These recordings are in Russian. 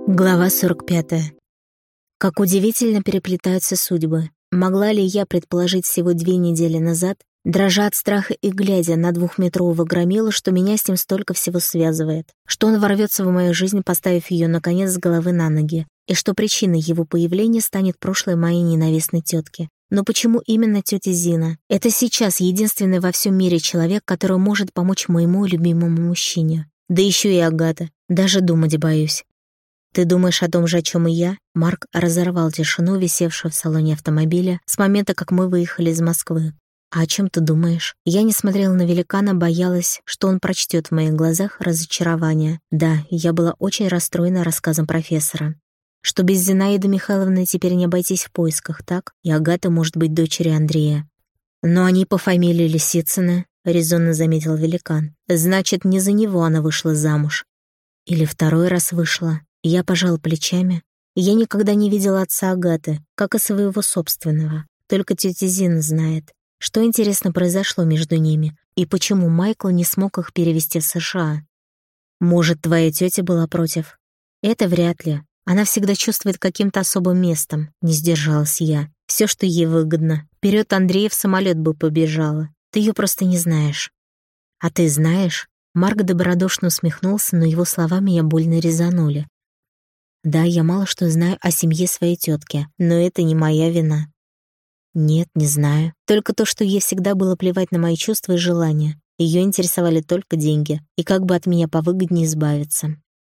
Глава 45. Как удивительно переплетаются судьбы. Могла ли я предположить всего 2 недели назад, дрожа от страха и глядя на 2-метрового громилу, что меня с ним столько всего связывает, что он ворвется в мою жизнь, поставив ее, наконец, с головы на ноги, и что причиной его появления станет прошлое моей ненавистной тетки. Но почему именно тетя Зина? Это сейчас единственный во всем мире человек, который может помочь моему любимому мужчине. Да еще и Агата. Даже думать боюсь. «Ты думаешь о том же, о чем и я?» Марк разорвал тишину, висевшую в салоне автомобиля, с момента, как мы выехали из Москвы. «А о чем ты думаешь?» Я не смотрела на великана, боялась, что он прочтет в моих глазах разочарование. Да, я была очень расстроена рассказом профессора. Что без Зинаиды Михайловны теперь не обойтись в поисках, так? И Агата может быть дочерью Андрея. «Но они по фамилии Лисицына», — резонно заметил великан. «Значит, не за него она вышла замуж. Или второй раз вышла». Я пожал плечами. Я никогда не видела отца Агаты, как и своего собственного. Только тетя Зина знает, что, интересно, произошло между ними, и почему Майкл не смог их перевезти в США. Может, твоя тетя была против? Это вряд ли. Она всегда чувствует каким-то особым местом, не сдержалась я. Все, что ей выгодно. Вперед Андрея в самолет бы побежала. Ты ее просто не знаешь. А ты знаешь? Марк добродушно усмехнулся, но его слова меня больно резанули. Да, я мало что знаю о семье своей тетки, но это не моя вина. Нет, не знаю. Только то, что ей всегда было плевать на мои чувства и желания. Ее интересовали только деньги, и как бы от меня повыгоднее избавиться.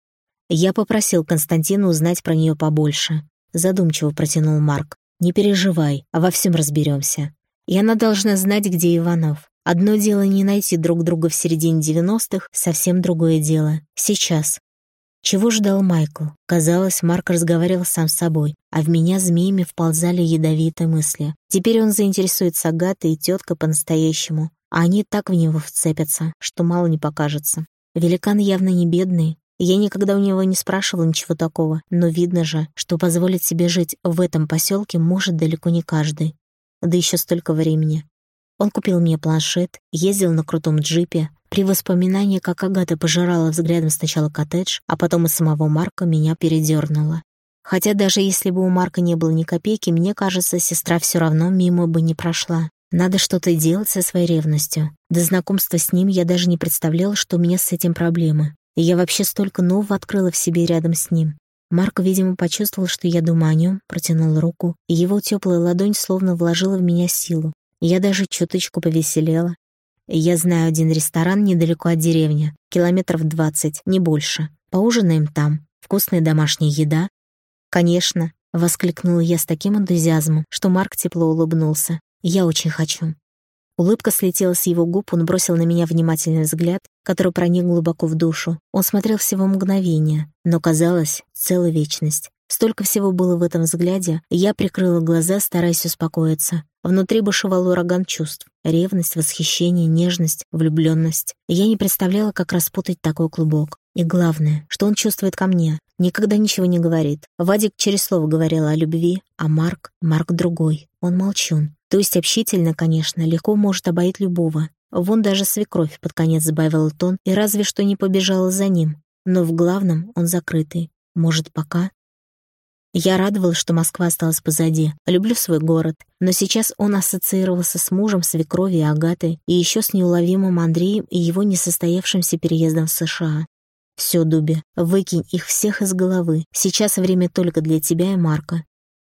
Я попросил Константина узнать про нее побольше. Задумчиво протянул Марк. Не переживай, во всем разберемся. И она должна знать, где Иванов. Одно дело не найти друг друга в середине 90-х, совсем другое дело. Сейчас. Чего ждал Майкл? Казалось, Марк разговаривал сам с собой, а в меня змеями вползали ядовитые мысли. Теперь он заинтересуется Агатой и теткой по-настоящему, а они так в него вцепятся, что мало не покажется. Великан явно не бедный. Я никогда у него не спрашивала ничего такого, но видно же, что позволить себе жить в этом поселке может далеко не каждый. Да еще столько времени. Он купил мне планшет, ездил на крутом джипе. При воспоминании, как Агата пожирала взглядом сначала коттедж, а потом и самого Марка, меня передернуло. Хотя даже если бы у Марка не было ни копейки, мне кажется, сестра все равно мимо бы не прошла. Надо что-то делать со своей ревностью. До знакомства с ним я даже не представляла, что у меня с этим проблемы. И я вообще столько нового открыла в себе рядом с ним. Марк, видимо, почувствовал, что я думаю о нем, протянул руку, и его теплая ладонь словно вложила в меня силу. Я даже чуточку повеселела. Я знаю один ресторан недалеко от деревни, километров 20, не больше. Поужинаем там. Вкусная домашняя еда. Конечно, воскликнула я с таким энтузиазмом, что Марк тепло улыбнулся. Я очень хочу. Улыбка слетела с его губ, он бросил на меня внимательный взгляд, который проник глубоко в душу. Он смотрел всего мгновение, но казалось, целая вечность. Столько всего было в этом взгляде, и я прикрыла глаза, стараясь успокоиться. Внутри бушевал ураган чувств. Ревность, восхищение, нежность, влюбленность. Я не представляла, как распутать такой клубок. И главное, что он чувствует ко мне. Никогда ничего не говорит. Вадик через слово говорил о любви, а Марк другой. Он молчун. То есть общительно, конечно, легко может обоить любого. Вон даже свекровь под конец сбавила тон и разве что не побежала за ним. Но в главном он закрытый. Может, пока... Я радовалась, что Москва осталась позади. Люблю свой город. Но сейчас он ассоциировался с мужем, свекровью и Агатой, и еще с неуловимым Андреем и его несостоявшимся переездом в США. Все, Дуби, выкинь их всех из головы. Сейчас время только для тебя и Марка.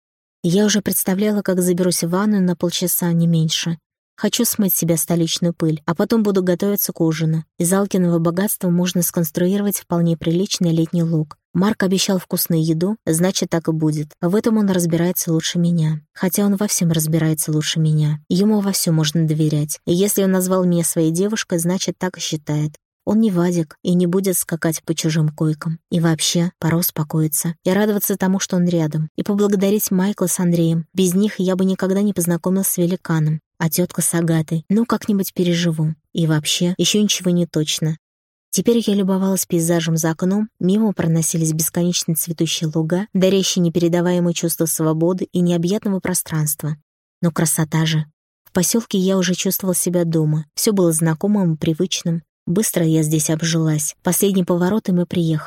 Я уже представляла, как заберусь в ванную на полчаса, не меньше. Хочу смыть с себя столичную пыль, а потом буду готовиться к ужину. Из Алкиного богатства можно сконструировать вполне приличный летний луг. Марк обещал вкусную еду, значит, так и будет. В этом он разбирается лучше меня. Хотя он во всем разбирается лучше меня. Ему во всем можно доверять. И если он назвал меня своей девушкой, значит, так и считает. Он не Вадик и не будет скакать по чужим койкам. И вообще, пора успокоиться. И радоваться тому, что он рядом. И поблагодарить Майкла с Андреем. Без них я бы никогда не познакомилась с великаном. А тетка с Агатой. Ну, как-нибудь переживу. И вообще, еще ничего не точно. Теперь я любовалась пейзажем за окном, мимо проносились бесконечные цветущие луга, дарящие непередаваемое чувство свободы и необъятного пространства. Но красота же! В поселке я уже чувствовала себя дома. Все было знакомым и привычным. Быстро я здесь обжилась. Последний поворот, и мы приехали.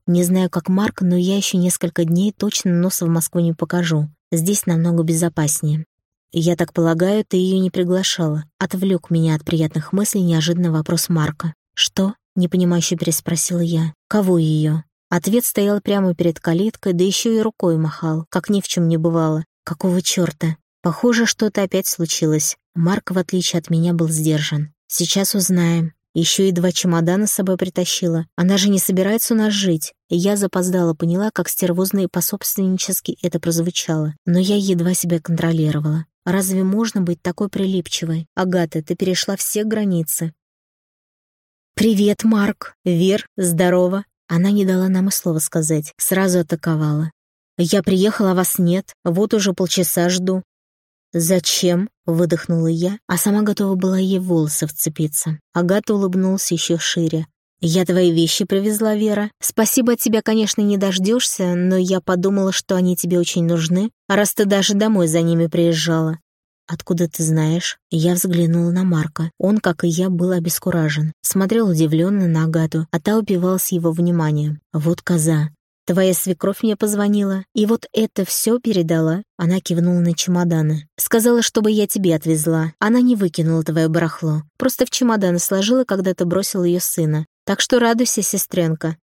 Не знаю, как Марк, но я еще несколько дней точно носа в Москву не покажу. Здесь намного безопаснее. Я так полагаю, ты ее не приглашала. Отвлек меня от приятных мыслей неожиданный вопрос Марка. Что? Непонимающе переспросила я. Кого ее? Ответ стоял прямо перед калиткой, да еще и рукой махал, как ни в чем не бывало. Какого черта? Похоже, что-то опять случилось. Марк, в отличие от меня, был сдержан. Сейчас узнаем. Еще и 2 чемодана с собой притащила. Она же не собирается у нас жить. Я запоздала поняла, как стервозно и пособственнически это прозвучало. Но я едва себя контролировала. Разве можно быть такой прилипчивой? Агата, ты перешла все границы. «Привет, Марк. Вер, здорово». Она не дала нам и слова сказать. Сразу атаковала. «Я приехала, а вас нет. Вот уже полчаса жду». «Зачем?» — выдохнула я, а сама готова была ей в волосы вцепиться. Агата улыбнулась еще шире. «Я твои вещи привезла, Вера. Спасибо от тебя, конечно, не дождешься, но я подумала, что они тебе очень нужны, раз ты даже домой за ними приезжала». «Откуда ты знаешь?» Я взглянула на Марка. Он, как и я, был обескуражен. Смотрел удивленно на Агату, а та упивалась его вниманием. «Вот коза. Твоя свекровь мне позвонила, и вот это все передала». Она кивнула на чемоданы. «Сказала, чтобы я тебе отвезла. Она не выкинула твое барахло. Просто в чемоданы сложила, когда ты бросил ее сына. Так что радуйся, сестренка.